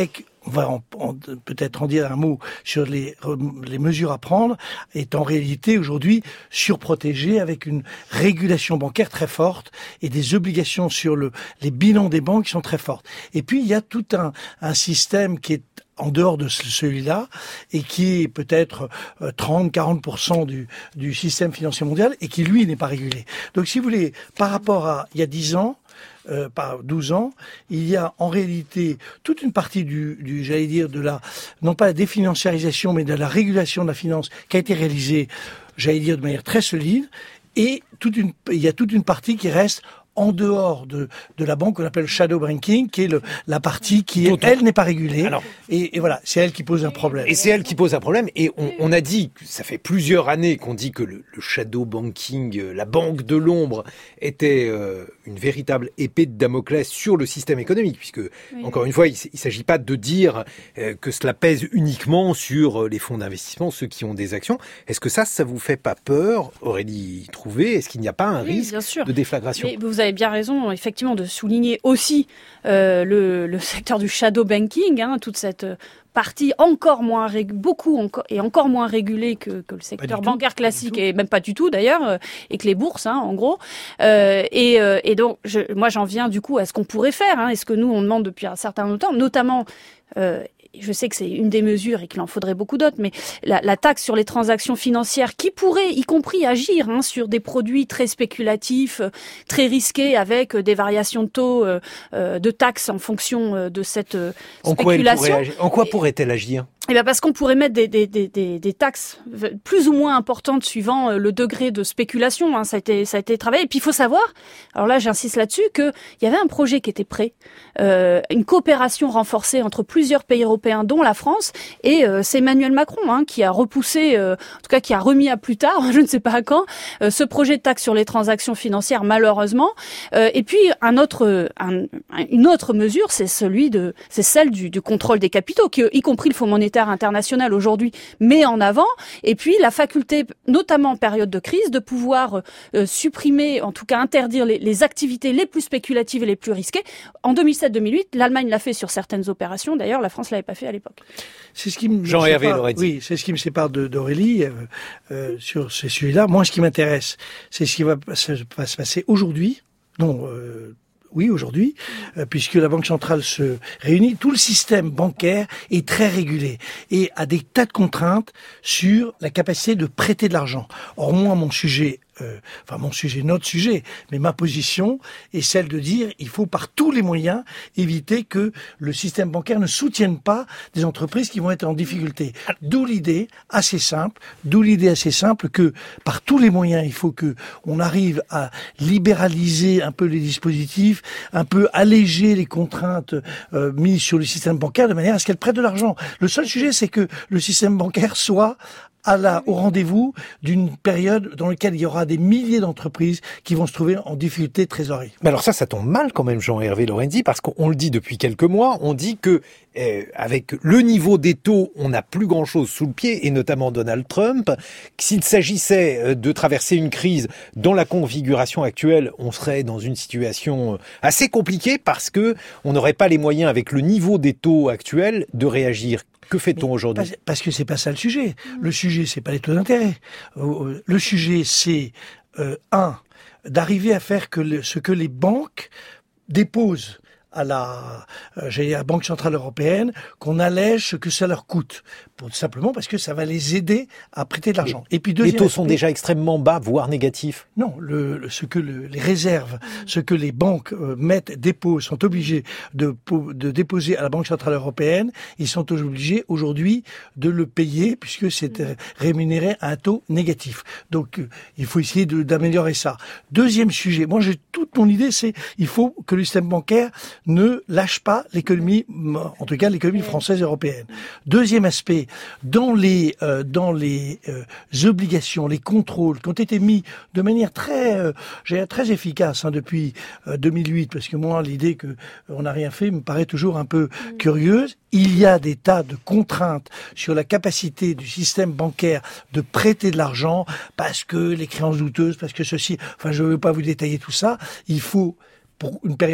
S3: on va en, en, peut-être en dire un mot sur les, les mesures à prendre, est en réalité aujourd'hui surprotégé avec une régulation bancaire très forte et des obligations sur le, les bilans des banques qui sont très fortes. Et puis il y a tout un, un système qui est en dehors de celui-là, et qui est peut-être trente à quarante pour cent du, du système financier mondial, et qui, lui, n'est pas régulé. Donc, si vous voulez, par rapport à il y a dix ans, euh, par douze ans, il y a en réalité toute une partie du, du j'allais dire, de la, non pas la définanciarisation, mais de la régulation de la finance qui a été réalisée, j'allais dire, de manière très solide, et toute une, il y a toute une partie qui reste en dehors de, de la banque qu'on appelle le shadow banking, qui est le, la partie qui, est, elle, n'est pas régulée. Alors, et, et voilà, c'est elle qui pose un problème.
S1: Et c'est elle qui pose un problème. Et on, on a dit, ça fait plusieurs années qu'on dit que le, le shadow banking, la banque de l'ombre, était euh, une véritable épée de Damoclès sur le système économique, puisque, oui. encore une fois, il ne s'agit pas de dire euh, que cela pèse uniquement sur les fonds d'investissement, ceux qui ont des actions. Est-ce que ça, ça vous fait pas peur, Aurélie Trouvé? Est-ce qu'il n'y a pas un oui, risque de déflagration?
S2: Mais vous avez bien raison, effectivement, de souligner aussi euh, le, le secteur du shadow banking, hein, toute cette partie encore moins rég- beaucoup encore et encore moins régulée que, que le secteur bancaire tout, classique et même pas du tout d'ailleurs euh, et que les bourses, hein, en gros. Euh, et, euh, et donc, je, moi, j'en viens du coup à ce qu'on pourrait faire. Hein, et ce que nous on demande depuis un certain temps, notamment. Euh, Je sais que c'est une des mesures et qu'il en faudrait beaucoup d'autres, mais la, la taxe sur les transactions financières qui pourrait, y compris, agir hein, sur des produits très spéculatifs, très risqués, avec des variations de taux euh, de taxes en fonction de cette euh,
S1: en
S2: spéculation.
S1: Quoi elle pourrait, en quoi pourrait-elle agir ?
S2: Eh bien parce qu'on pourrait mettre des, des, des, des, des taxes plus ou moins importantes suivant le degré de spéculation. Hein, ça a été, ça a été travaillé. Et puis il faut savoir, alors là j'insiste là-dessus, qu'il y avait un projet qui était prêt, euh, une coopération renforcée entre plusieurs pays européens, dont la France, et euh, c'est Emmanuel Macron hein, qui a repoussé, euh, en tout cas qui a remis à plus tard, je ne sais pas à quand, euh, ce projet de taxe sur les transactions financières malheureusement. Euh, et puis un autre, un, une autre mesure, c'est celui de, c'est celle du, du contrôle des capitaux, qui y compris le Fonds monétaire international aujourd'hui met en avant, et puis la faculté, notamment en période de crise, de pouvoir euh, supprimer, en tout cas interdire les, les activités les plus spéculatives et les plus risquées. En deux mille sept deux mille huit, l'Allemagne l'a fait sur certaines opérations, d'ailleurs la France l'avait pas fait à l'époque.
S3: C'est ce qui me
S1: Jean-Hervé Lorenzi.
S3: Oui, c'est ce qui me sépare de, d'Aurélie euh, euh, sur ce sujet-là. Moi, ce qui m'intéresse, c'est ce qui va, ça va se passer aujourd'hui. Non, euh, Oui, aujourd'hui, euh, puisque la Banque centrale se réunit, tout le système bancaire est très régulé et a des tas de contraintes sur la capacité de prêter de l'argent. Or, moi, mon sujet, euh, enfin mon sujet, notre sujet, mais ma position est celle de dire il faut par tous les moyens éviter que le système bancaire ne soutienne pas des entreprises qui vont être en difficulté. D'où l'idée assez simple, d'où l'idée assez simple que par tous les moyens, il faut que on arrive à libéraliser un peu les dispositifs, un peu alléger les contraintes euh, mises sur le système bancaire de manière à ce qu'elle prête de l'argent. Le seul sujet, c'est que le système bancaire soit à la, au rendez-vous d'une période dans laquelle il y aura des milliers d'entreprises qui vont se trouver en difficulté de trésorerie.
S1: Mais alors ça, ça tombe mal quand même, Jean-Hervé Lorenzi, parce qu'on le dit depuis quelques mois, on dit que euh, avec le niveau des taux, on n'a plus grand-chose sous le pied, et notamment Donald Trump. S'il s'agissait de traverser une crise dans la configuration actuelle, on serait dans une situation assez compliquée parce que on n'aurait pas les moyens, avec le niveau des taux actuels, de réagir. Que fait-on aujourd'hui ?
S3: Parce que c'est pas ça le sujet. Le sujet, c'est pas les taux d'intérêt. Le sujet, c'est euh, un, d'arriver à faire que le, ce que les banques déposent à la, euh, j'ai à la Banque centrale européenne, qu'on allège ce que ça leur coûte, pour, simplement parce que ça va les aider à prêter de l'argent.
S1: Et puis les taux aspect, sont déjà extrêmement bas, voire négatifs.
S3: Non, le, le, ce que le, les réserves, ce que les banques euh, mettent, déposent, sont obligés de, de déposer à la Banque centrale européenne, ils sont obligés aujourd'hui de le payer puisque c'est euh, rémunéré à un taux négatif. Donc euh, il faut essayer de, d'améliorer ça. Deuxième sujet, moi j'ai toute mon idée, c'est il faut que le système bancaire ne lâche pas l'économie, en tout cas l'économie française et européenne. Deuxième aspect, dans les euh, dans les euh, obligations, les contrôles qui ont été mis de manière très euh, très efficace hein, depuis euh, deux mille huit, parce que moi l'idée que euh, on n'a rien fait me paraît toujours un peu mmh. curieuse. Il y a des tas de contraintes sur la capacité du système bancaire de prêter de l'argent parce que les créances douteuses, parce que ceci. Enfin, je ne veux pas vous détailler tout ça. Il faut pour une période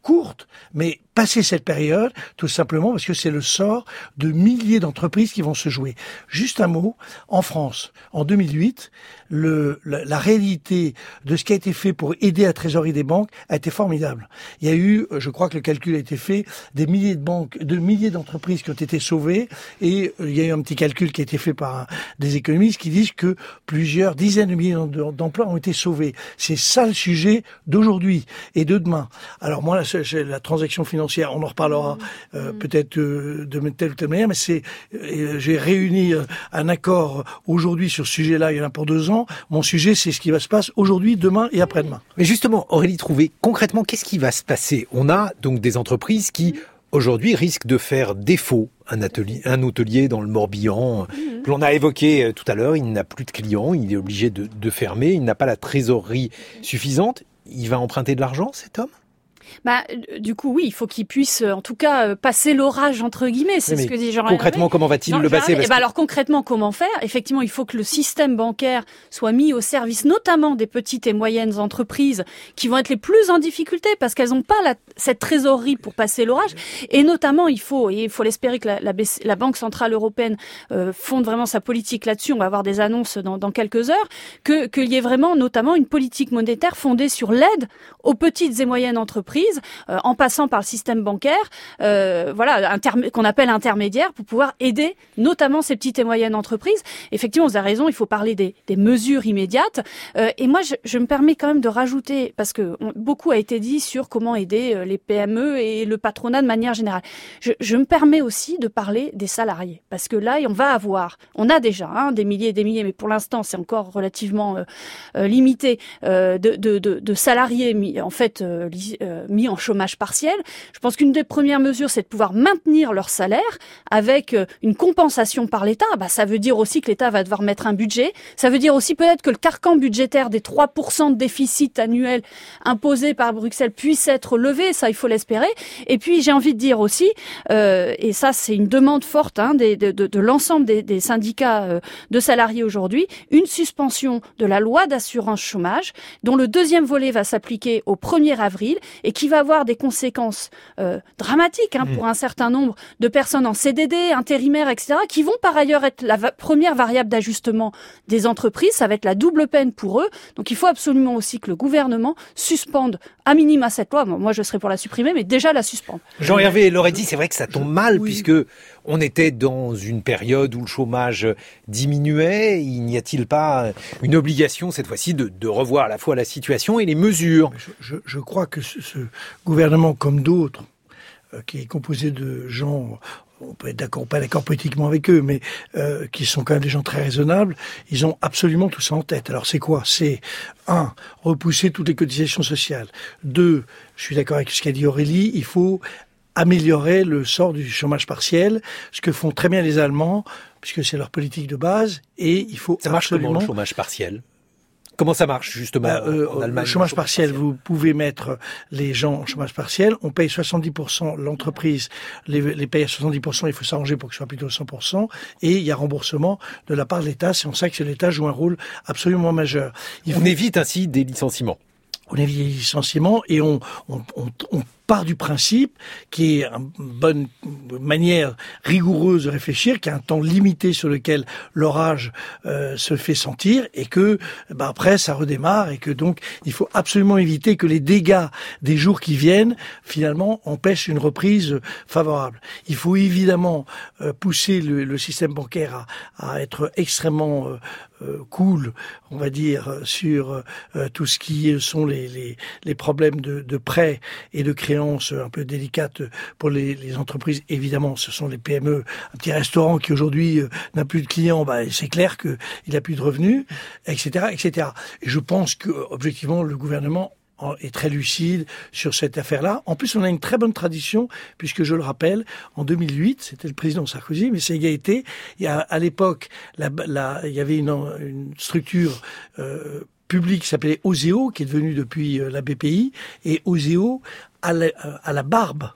S3: courte, mais passer cette période, tout simplement parce que c'est le sort de milliers d'entreprises qui vont se jouer. Juste un mot, en France, en deux mille huit, le, la, la réalité de ce qui a été fait pour aider la trésorerie des banques a été formidable. Il y a eu, je crois que le calcul a été fait, des milliers de banques, de milliers d'entreprises qui ont été sauvées, et il y a eu un petit calcul qui a été fait par des économistes qui disent que plusieurs dizaines de milliers d'emplois ont été sauvés. C'est ça le sujet d'aujourd'hui et de demain. Alors moi, la, la transaction financière, on en reparlera euh, mmh. peut-être euh, de telle ou telle manière, mais c'est, euh, j'ai réuni euh, un accord aujourd'hui sur ce sujet-là, il y en a pour deux ans. Mon sujet, c'est ce qui va se passer aujourd'hui, demain et après-demain.
S1: Mais justement, Aurélie Trouvé, concrètement, qu'est-ce qui va se passer ? On a donc des entreprises qui, aujourd'hui, risquent de faire défaut. Un atelier, un hôtelier dans le Morbihan, mmh. que l'on a évoqué tout à l'heure, il n'a plus de clients, il est obligé de, de fermer, il n'a pas la trésorerie suffisante. Il va emprunter de l'argent, cet homme ?
S2: Bah, du coup, oui, il faut qu'il puisse, en tout cas, passer l'orage, entre guillemets. C'est
S1: oui,
S2: ce que dit Jean
S1: concrètement,
S2: Hervé.
S1: comment va-t-il
S2: Jean,
S1: le passer
S2: parce que... bah, Alors, concrètement, comment faire ? Effectivement, il faut que le système bancaire soit mis au service, notamment des petites et moyennes entreprises qui vont être les plus en difficulté parce qu'elles n'ont pas la, cette trésorerie pour passer l'orage. Et notamment, il faut, et il faut l'espérer que la, la, la Banque Centrale Européenne euh, fonde vraiment sa politique là-dessus. On va avoir des annonces dans, dans quelques heures, que, qu'il y ait vraiment, notamment, une politique monétaire fondée sur l'aide aux petites et moyennes entreprises, euh, en passant par le système bancaire, euh, voilà, interm- qu'on appelle intermédiaire, pour pouvoir aider notamment ces petites et moyennes entreprises. Effectivement, vous avez raison, il faut parler des, des mesures immédiates. Euh, et moi, je, je me permets quand même de rajouter, parce que on, beaucoup a été dit sur comment aider euh, les P M E et le patronat de manière générale. Je, je me permets aussi de parler des salariés, parce que là, on va avoir, on a déjà hein, des milliers et des milliers, mais pour l'instant, c'est encore relativement euh, euh, limité, euh, de, de, de, de salariés mis, en fait euh, euh, mis en chômage partiel. Je pense qu'une des premières mesures, c'est de pouvoir maintenir leur salaire avec une compensation par l'État. Bah, ça veut dire aussi que l'État va devoir mettre un budget. Ça veut dire aussi peut-être que le carcan budgétaire des trois pour cent de déficit annuel imposé par Bruxelles puisse être levé. Ça, il faut l'espérer. Et puis, j'ai envie de dire aussi, euh, et ça, c'est une demande forte hein, des, de, de, de l'ensemble des, des syndicats euh, de salariés aujourd'hui, une suspension de la loi d'assurance chômage, dont le deuxième volet va s'appliquer au premier avril et qui va avoir des conséquences euh, dramatiques hein, mmh. pour un certain nombre de personnes en C D D, intérimaires, et cetera, qui vont par ailleurs être la va- première variable d'ajustement des entreprises. Ça va être la double peine pour eux. Donc il faut absolument aussi que le gouvernement suspende à minima cette loi. Moi, je serais pour la supprimer, mais déjà la suspendre.
S1: Jean Hervé l'aurait dit, c'est vrai que ça tombe mal, oui. puisque on était dans une période où le chômage diminuait. Il n'y a-t-il pas une obligation, cette fois-ci, de, de revoir à la fois la situation et les mesures ?
S3: Je, je, je crois que ce, ce gouvernement, comme d'autres, euh, qui est composé de gens, on peut être d'accord ou pas d'accord politiquement avec eux, mais euh, qui sont quand même des gens très raisonnables, ils ont absolument tout ça en tête. Alors c'est quoi ? C'est, un, repousser toutes les cotisations sociales. Deux, je suis d'accord avec ce qu'a dit Aurélie, il faut améliorer le sort du chômage partiel, ce que font très bien les Allemands, puisque c'est leur politique de base, et il faut
S1: ça marche
S3: absolument...
S1: comment, le chômage partiel ? Comment ça marche, justement, bah, euh, en Allemagne ?
S3: Le chômage partiel, partiel, vous pouvez mettre les gens en chômage partiel. On paye soixante-dix pour cent, l'entreprise les, les paye à soixante-dix pour cent, il faut s'arranger pour que ce soit plutôt cent pour cent. Et il y a remboursement de la part de l'État. C'est en ça que l'État joue un rôle absolument majeur.
S1: Il on faut... évite ainsi des licenciements.
S3: On évite des licenciements et on, on, on, on part du principe qui est une bonne manière rigoureuse de réfléchir, qui a un temps limité sur lequel l'orage euh, se fait sentir et que bah, après ça redémarre et que donc il faut absolument éviter que les dégâts des jours qui viennent finalement empêchent une reprise favorable. Il faut évidemment euh, pousser le, le système bancaire à, à être extrêmement euh, euh, cool, on va dire, sur euh, tout ce qui sont les, les, les problèmes de, de prêts et de créances un peu délicate pour les, les entreprises. Évidemment, ce sont les P M E. Un petit restaurant qui aujourd'hui euh, n'a plus de clients, bah, c'est clair qu'il n'a plus de revenus, et cetera, et cetera. Et je pense que, objectivement, le gouvernement est très lucide sur cette affaire-là. En plus, on a une très bonne tradition, puisque je le rappelle, en deux mille huit, c'était le président Sarkozy, mais ça y a été. Il y a, à l'époque, la, la, il y avait une, une structure euh, public qui s'appelait Oseo, qui est devenu depuis la B P I, et Oseo à la, à la barbe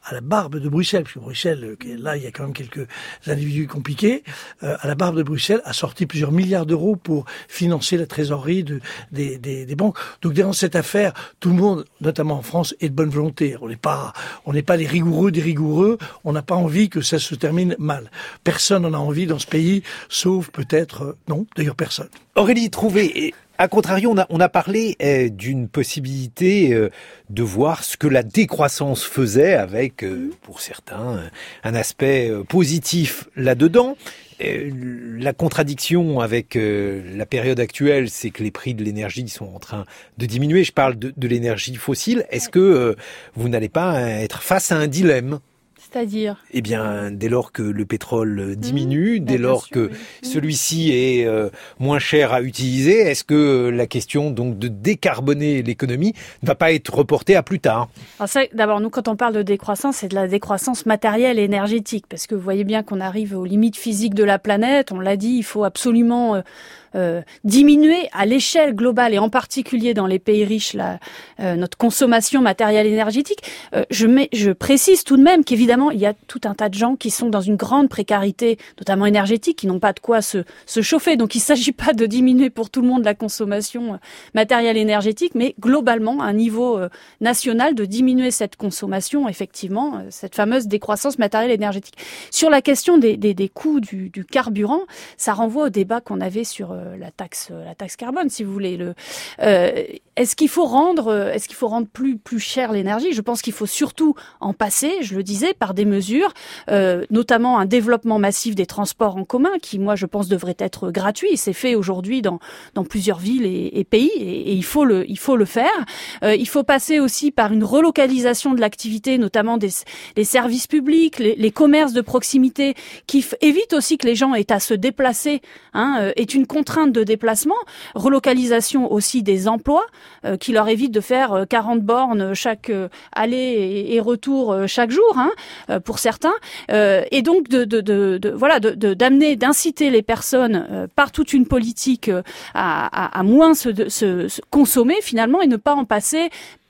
S3: à la barbe de Bruxelles, parce que Bruxelles, là, il y a quand même quelques individus compliqués, euh, à la barbe de Bruxelles, a sorti plusieurs milliards d'euros pour financer la trésorerie de, des, des, des banques. Donc, dans cette affaire, tout le monde, notamment en France, est de bonne volonté. On n'est pas, on n'est pas les rigoureux des rigoureux. On n'a pas envie que ça se termine mal. Personne n'en a envie dans ce pays, sauf peut-être, euh, non, d'ailleurs personne.
S1: Aurélie Trouvé, à contrario, on a, on a parlé euh, d'une possibilité euh, de voir ce que la décroissance faisait avec, euh, pour certains, un aspect euh, positif là-dedans. Euh, la contradiction avec euh, la période actuelle, c'est que les prix de l'énergie sont en train de diminuer. Je parle de, de l'énergie fossile. Est-ce que euh, vous n'allez pas être face à un dilemme ?
S2: C'est-à-dire ?
S1: Eh bien, dès lors que le pétrole diminue, mmh, dès lors sûr, que oui. celui-ci est euh, moins cher à utiliser, est-ce que la question donc de décarboner l'économie ne va pas être reportée à plus tard ?
S2: Alors ça, d'abord, nous, quand on parle de décroissance, c'est de la décroissance matérielle et énergétique, parce que vous voyez bien qu'on arrive aux limites physiques de la planète. On l'a dit, il faut absolument... Euh, Euh, diminuer à l'échelle globale et en particulier dans les pays riches la, euh, notre consommation matérielle énergétique. Euh, je, mets, je précise tout de même qu'évidemment il y a tout un tas de gens qui sont dans une grande précarité, notamment énergétique, qui n'ont pas de quoi se, se chauffer. Donc il ne s'agit pas de diminuer pour tout le monde la consommation matérielle énergétique, mais globalement à un niveau euh, national de diminuer cette consommation, effectivement, euh, cette fameuse décroissance matérielle énergétique. Sur la question des, des, des coûts du, du carburant, ça renvoie au débat qu'on avait sur euh, la taxe, la taxe carbone, si vous voulez. Le, euh, est-ce qu'il faut rendre, est-ce qu'il faut rendre plus plus cher l'énergie ? Je pense qu'il faut surtout en passer, je le disais, par des mesures, euh, notamment un développement massif des transports en commun, qui, moi, je pense, devrait être gratuit. C'est fait aujourd'hui dans dans plusieurs villes et, et pays, et, et il faut le il faut le faire. Euh, il faut passer aussi par une relocalisation de l'activité, notamment des les services publics, les, les commerces de proximité, qui f- évitent aussi que les gens aient à se déplacer. Hein, euh, est une contrainte de déplacement, relocalisation aussi des emplois, euh, qui leur évite de faire euh, quarante bornes chaque euh, aller et, et retour euh, chaque jour, hein, euh, pour certains, euh, et donc de, de, de, de voilà, de, de, d'amener, d'inciter les personnes euh, par toute une politique euh, à, à, à moins se, de, se, se consommer finalement et ne pas en passer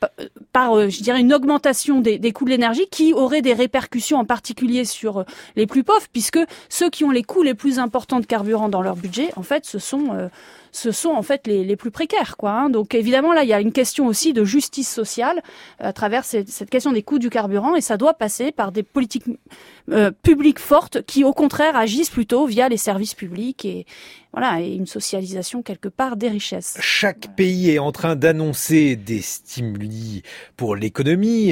S2: par, euh, je dirais, une augmentation des, des coûts de l'énergie qui aurait des répercussions en particulier sur euh, les plus pauvres, puisque ceux qui ont les coûts les plus importants de carburant dans leur budget, en fait, ce sont euh, ce sont en fait les, les plus précaires, quoi. Hein. Donc évidemment là, il y a une question aussi de justice sociale à travers cette, cette question des coûts du carburant, et ça doit passer par des politiques euh, publiques fortes qui, au contraire, agissent plutôt via les services publics et voilà, et une socialisation quelque part des richesses.
S1: Chaque pays est en train d'annoncer des stimuli pour l'économie.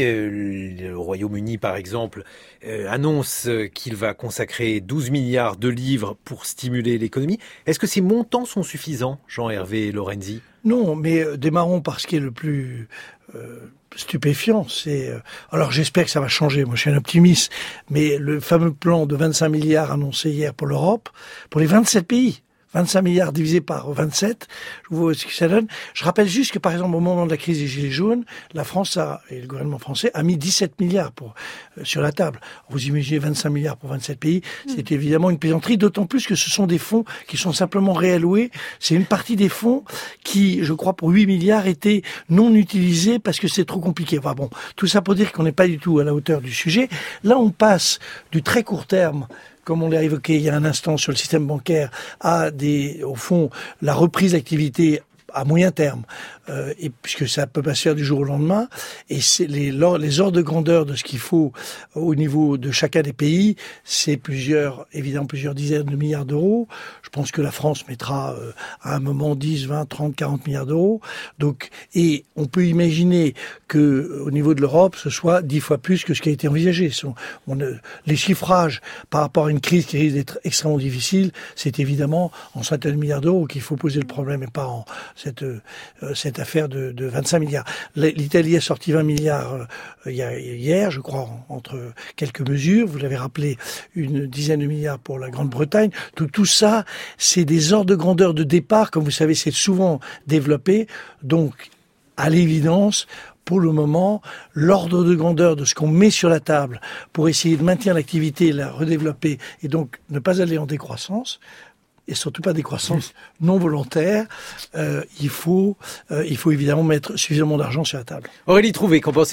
S1: Le Royaume-Uni, par exemple, annonce qu'il va consacrer douze milliards de livres pour stimuler l'économie. Est-ce que ces montants sont suffisants, Jean-Hervé Lorenzi ?
S3: Non, mais démarrons par ce qui est le plus euh, stupéfiant. C'est euh, alors j'espère que ça va changer. Moi, je suis un optimiste, mais le fameux plan de vingt-cinq milliards annoncé hier pour l'Europe, pour les vingt-sept pays. vingt-cinq milliards divisé par vingt-sept, je vois ce que ça donne. Je rappelle juste que, par exemple, au moment de la crise des Gilets jaunes, la France a, et le gouvernement français a mis dix-sept milliards pour, euh, sur la table. Vous imaginez vingt-cinq milliards pour vingt-sept pays, mmh. c'est évidemment une plaisanterie, d'autant plus que ce sont des fonds qui sont simplement réalloués. C'est une partie des fonds qui, je crois, pour huit milliards étaient non utilisés parce que c'est trop compliqué. Enfin bon, tout ça pour dire qu'on n'est pas du tout à la hauteur du sujet. Là, on passe du très court terme, comme on l'a évoqué il y a un instant sur le système bancaire, à des, au fond, la reprise d'activité à moyen terme, euh, et puisque ça peut pas se faire du jour au lendemain, et c'est les, les ordres de grandeur de ce qu'il faut au niveau de chacun des pays, c'est plusieurs, évidemment plusieurs dizaines de milliards d'euros. Je pense que la France mettra euh, à un moment dix, vingt, trente, quarante milliards d'euros. Donc, et on peut imaginer que au niveau de l'Europe, ce soit dix fois plus que ce qui a été envisagé. On, on, les chiffrages par rapport à une crise qui risque d'être extrêmement difficile, c'est évidemment en centaines de milliards d'euros qu'il faut poser le problème et pas en cette, euh, cette affaire de, de vingt-cinq milliards. L'Italie a sorti vingt milliards euh, hier, je crois, entre quelques mesures. Vous l'avez rappelé, une dizaine de milliards pour la Grande-Bretagne. Tout, tout ça, c'est des ordres de grandeur de départ. Comme vous savez, c'est souvent développé. Donc, à l'évidence, pour le moment, l'ordre de grandeur de ce qu'on met sur la table pour essayer de maintenir l'activité, la redévelopper et donc ne pas aller en décroissance, et surtout pas des croissances non volontaires, euh, il faut, euh, il faut évidemment mettre suffisamment d'argent sur la table.
S1: Aurélie Trouvé, qu'en pensez-vous ?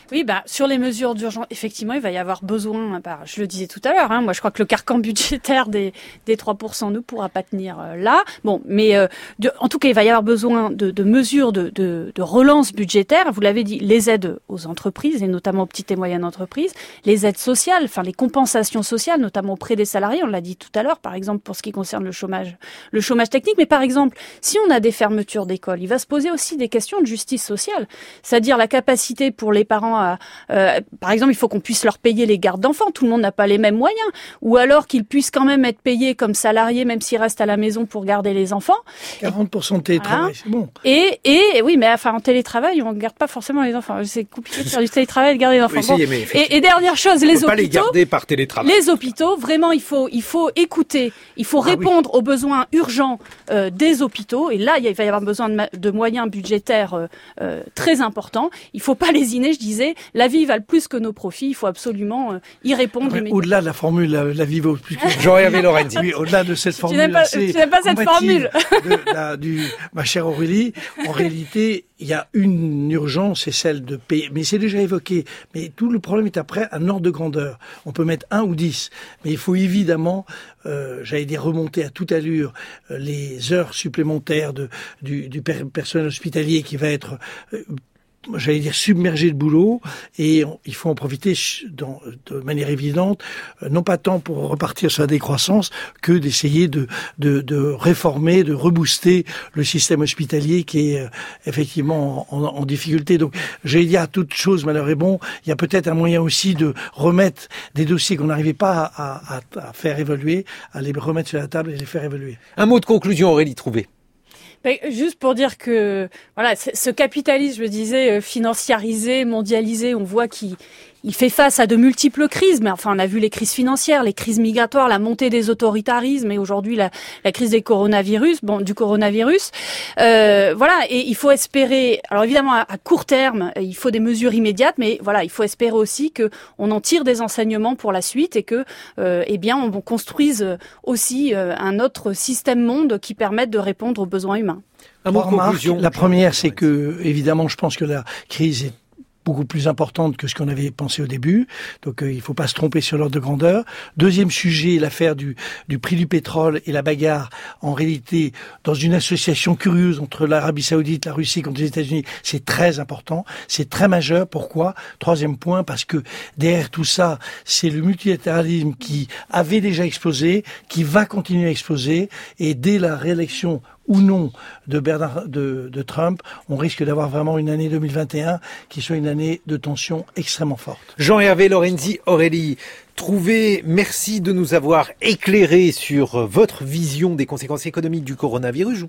S2: Oui, bah, sur les mesures d'urgence, effectivement, il va y avoir besoin, bah, je le disais tout à l'heure, hein, moi je crois que le carcan budgétaire des, des trois pour cent ne pourra pas tenir euh, là. Bon, mais euh, de, en tout cas, il va y avoir besoin de, de mesures de, de, de relance budgétaire. Vous l'avez dit, les aides aux entreprises, et notamment aux petites et moyennes entreprises, les aides sociales, enfin les compensations sociales, notamment auprès des salariés, on l'a dit tout à l'heure, par exemple pour ce qui concerne le chômage, le chômage technique. Mais par exemple, si on a des fermetures d'écoles, il va se poser aussi des questions de justice sociale, c'est-à-dire la capacité pour les parents à, euh, par exemple, il faut qu'on puisse leur payer les gardes d'enfants. Tout le monde n'a pas les mêmes moyens. Ou alors qu'ils puissent quand même être payés comme salariés, même s'ils restent à la maison pour garder les enfants.
S3: quarante pour cent de télétravail,
S2: voilà.
S3: C'est bon.
S2: Et, et oui, mais enfin, en télétravail, on ne garde pas forcément les enfants. C'est compliqué de faire du télétravail et de garder les enfants.
S1: Essayez,
S2: bon.
S1: mais
S2: et, et dernière chose, les
S1: hôpitaux. Pas les garder par télétravail.
S2: Les hôpitaux, vraiment, il faut, il faut écouter, il faut ah, répondre oui. aux besoins urgents euh, des hôpitaux. Et là, il va y avoir besoin de, de moyens budgétaires euh, euh, très importants. Il ne faut pas lésiner, je disais. La vie valent plus que nos profits. Il faut absolument euh, y répondre.
S3: Ouais, au-delà de la formule, la, la vie vaut plus que...
S1: Jean-Hervé Lorenzi.
S3: Oui, au-delà de cette formule.
S2: Tu n'aimes pas, tu n'aimes pas cette formule.
S3: de, la, du, ma chère Aurélie, en réalité, il y a une urgence, c'est celle de payer. Mais c'est déjà évoqué. Mais tout le problème est après un ordre de grandeur. On peut mettre un ou dix. Mais il faut évidemment, euh, j'allais dire, remonter à toute allure euh, les heures supplémentaires de, du, du personnel hospitalier qui va être... Euh, j'allais dire submergé de boulot, et on, il faut en profiter dans, de manière évidente, non pas tant pour repartir sur la décroissance, que d'essayer de, de, de réformer, de rebooster le système hospitalier qui est euh, effectivement en, en, en difficulté. Donc, j'allais dire, à toute chose, malheur est bon, il y a peut-être un moyen aussi de remettre des dossiers qu'on n'arrivait pas à, à, à faire évoluer, à les remettre sur la table et les faire évoluer.
S1: Un mot de conclusion, Aurélie Trouvé.
S2: Juste pour dire que voilà, ce capitalisme, je disais, financiarisé, mondialisé, on voit qu'il il fait face à de multiples crises. Mais enfin, on a vu les crises financières, les crises migratoires, la montée des autoritarismes et aujourd'hui la, la crise des coronavirus, bon, du coronavirus. Euh, voilà, et il faut espérer. Alors évidemment, à, à court terme, il faut des mesures immédiates, mais voilà, il faut espérer aussi que on en tire des enseignements pour la suite et que, euh, eh bien, on construise aussi euh, un autre système monde qui permette de répondre aux besoins humains.
S3: Un mot de conclusion. La première, c'est que, évidemment, je pense que la crise est beaucoup plus importante que ce qu'on avait pensé au début. Donc, euh, il ne faut pas se tromper sur l'ordre de grandeur. Deuxième sujet, l'affaire du, du prix du pétrole et la bagarre, en réalité, dans une association curieuse entre l'Arabie Saoudite, la Russie contre les États-Unis, c'est très important. C'est très majeur. Pourquoi? Troisième point, parce que derrière tout ça, c'est le multilatéralisme qui avait déjà explosé, qui va continuer à exploser. Et dès la réélection ou non de, Bernard, de, de Trump, on risque d'avoir vraiment une année deux mille vingt et un qui soit une année de tension extrêmement forte.
S1: Jean-Hervé Lorenzi, Aurélie Trouvé, merci de nous avoir éclairé sur votre vision des conséquences économiques du coronavirus.